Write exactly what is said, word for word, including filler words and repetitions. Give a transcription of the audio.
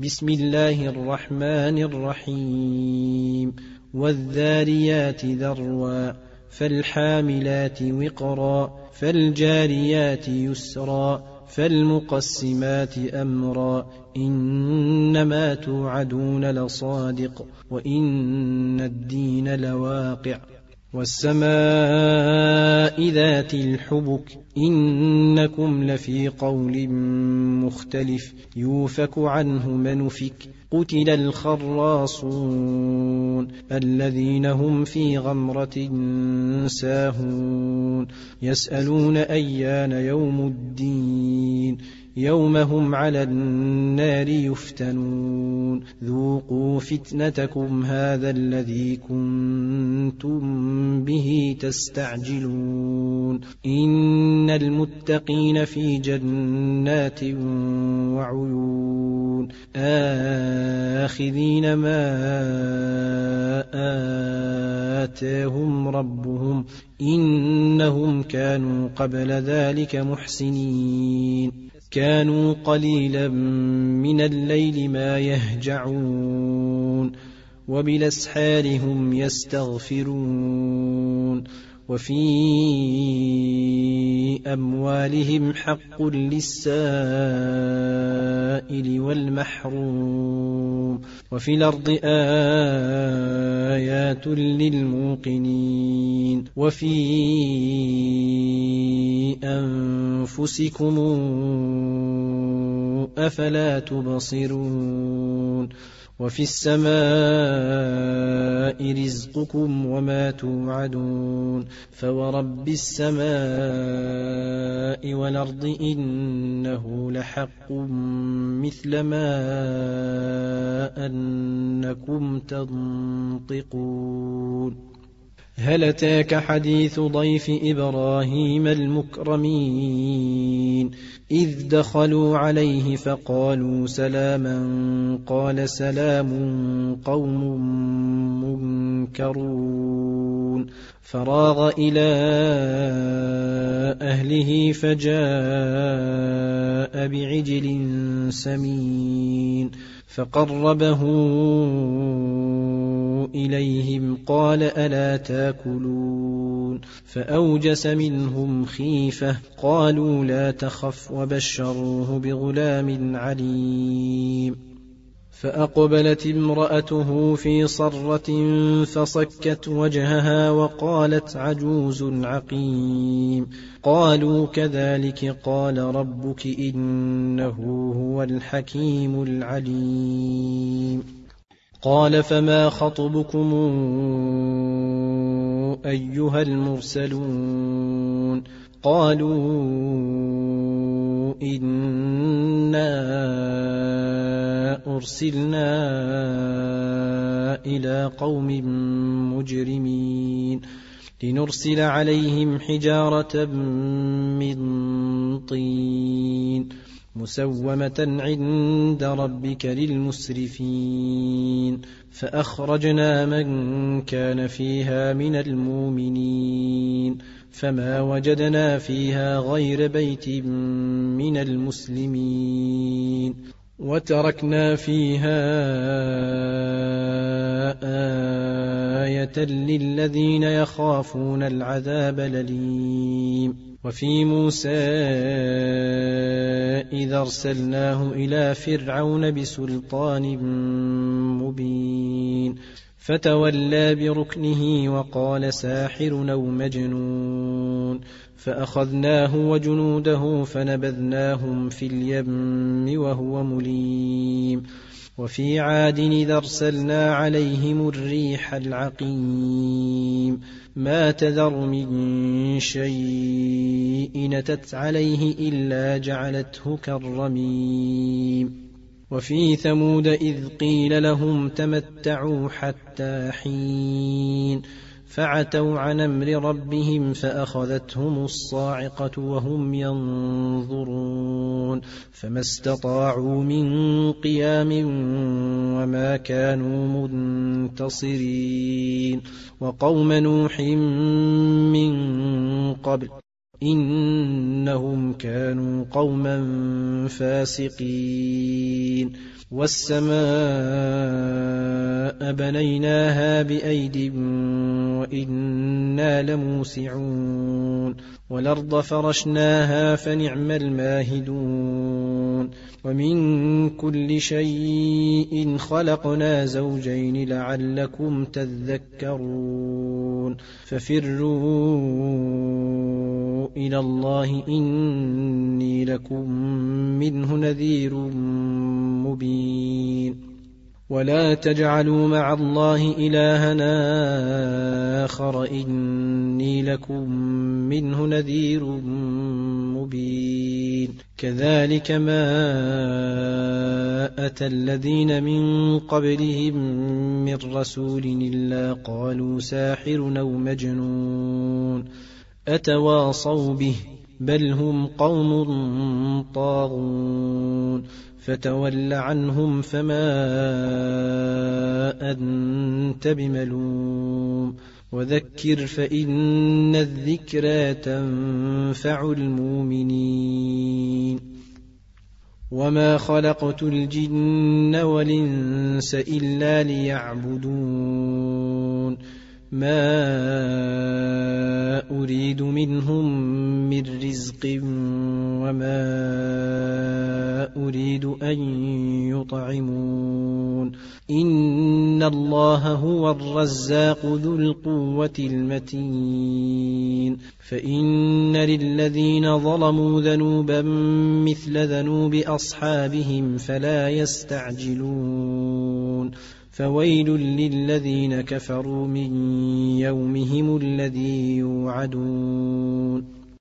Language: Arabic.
بسم الله الرحمن الرحيم والذاريات ذروا فالحاملات وقرا فالجاريات يسرا فالمقسمات أمرا إنما توعدون لصادق وإن الدين لواقع والسماء ذات الحبك إنكم لفي قول مختلف يوفك عنه من أفك قتل الخراصون الذين هم في غمرة ساهون يسألون أيان يوم الدين يوم هم على النار يفتنون ذوقوا فتنتكم هذا الذي كنتم به تستعجلون إن المتقين في جنات وعيون آخذين ما آتاهم ربهم إنهم كانوا قبل ذلك محسنين كانوا قليلا من الليل ما يهجعون وبالأسحار هم يستغفرون وفي أموالهم حق للسائل والمحروم وفي الأرض آيات للموقنين وفي أنفسكم أفلا تبصرون وفي السماء رزقكم وما توعدون فورب السماء والأرض إنه لحق مثل ما أنكم تنطقون هل أتاك حديث ضيف إبراهيم المكرمين إذ دخلوا عليه فقالوا سلاما قال سلام قوم منكرون فراغ إلى أهله فجاء بعجل سمين فقربه إليهم قال ألا تاكلون فأوجس منهم خيفة قالوا لا تخف وبشروه بغلام عليم فأقبلت امرأته في صرة فصكت وجهها وقالت عجوز عقيم قالوا كذلك قال ربك إنه هو الحكيم العليم قال فما خطبكم أيها المرسلون قالوا إنا أرسلنا إلى قوم مجرمين لنرسل عليهم حجارة من طين مسومة عند ربك للمسرفين فأخرجنا من كان فيها من المؤمنين فما وجدنا فيها غير بيت من المسلمين وتركنا فيها آية للذين يخافون العذاب الأليم وفي موسى إذا أرسلناه إلى فرعون بسلطان مبين فتولى بركنه وقال ساحر أو مجنون فأخذناه وجنوده فنبذناهم في اليم وهو مليم وفي عاد إذا أرسلنا عليهم الريح العقيم ما تذر من شيء نتت عليه إلا جعلته كالرميم وفي ثمود إذ قيل لهم تمتعوا حتى حين فعتوا عن أمر ربهم فأخذتهم الصاعقة وهم ينظرون فما استطاعوا من قيام وما كانوا منتصرين وقوم نوح من قبل إنهم كانوا قوما فاسقين والسماء بنيناها بأيد وإنا لموسعون والأرض فرشناها فنعم الماهدون ومن كل شيء خلقنا زوجين لعلكم تذكرون ففروا إلى الله إني لكم منه نذير مبين ولا تجعلوا مع الله إلهنا آخر إني لكم منه نذير مبين كذلك ما أتى الذين من قبلهم من رسول إلا قالوا ساحر أو مجنون أتواصوا به بل هم قوم طاغون فتول عنهم فما أنت بملوم وذكر فإن الذكرى تنفع المؤمنين وما خلقت الجن والإنس إلا ليعبدون ما أريد منهم من رزق وما أريد أن يطعمون إن الله هو الرزاق ذو القوة المتين فإن للذين ظلموا ذنوبا مثل ذنوب أصحابهم فلا يستعجلون فويل للذين كفروا من يومهم الذي يوعدون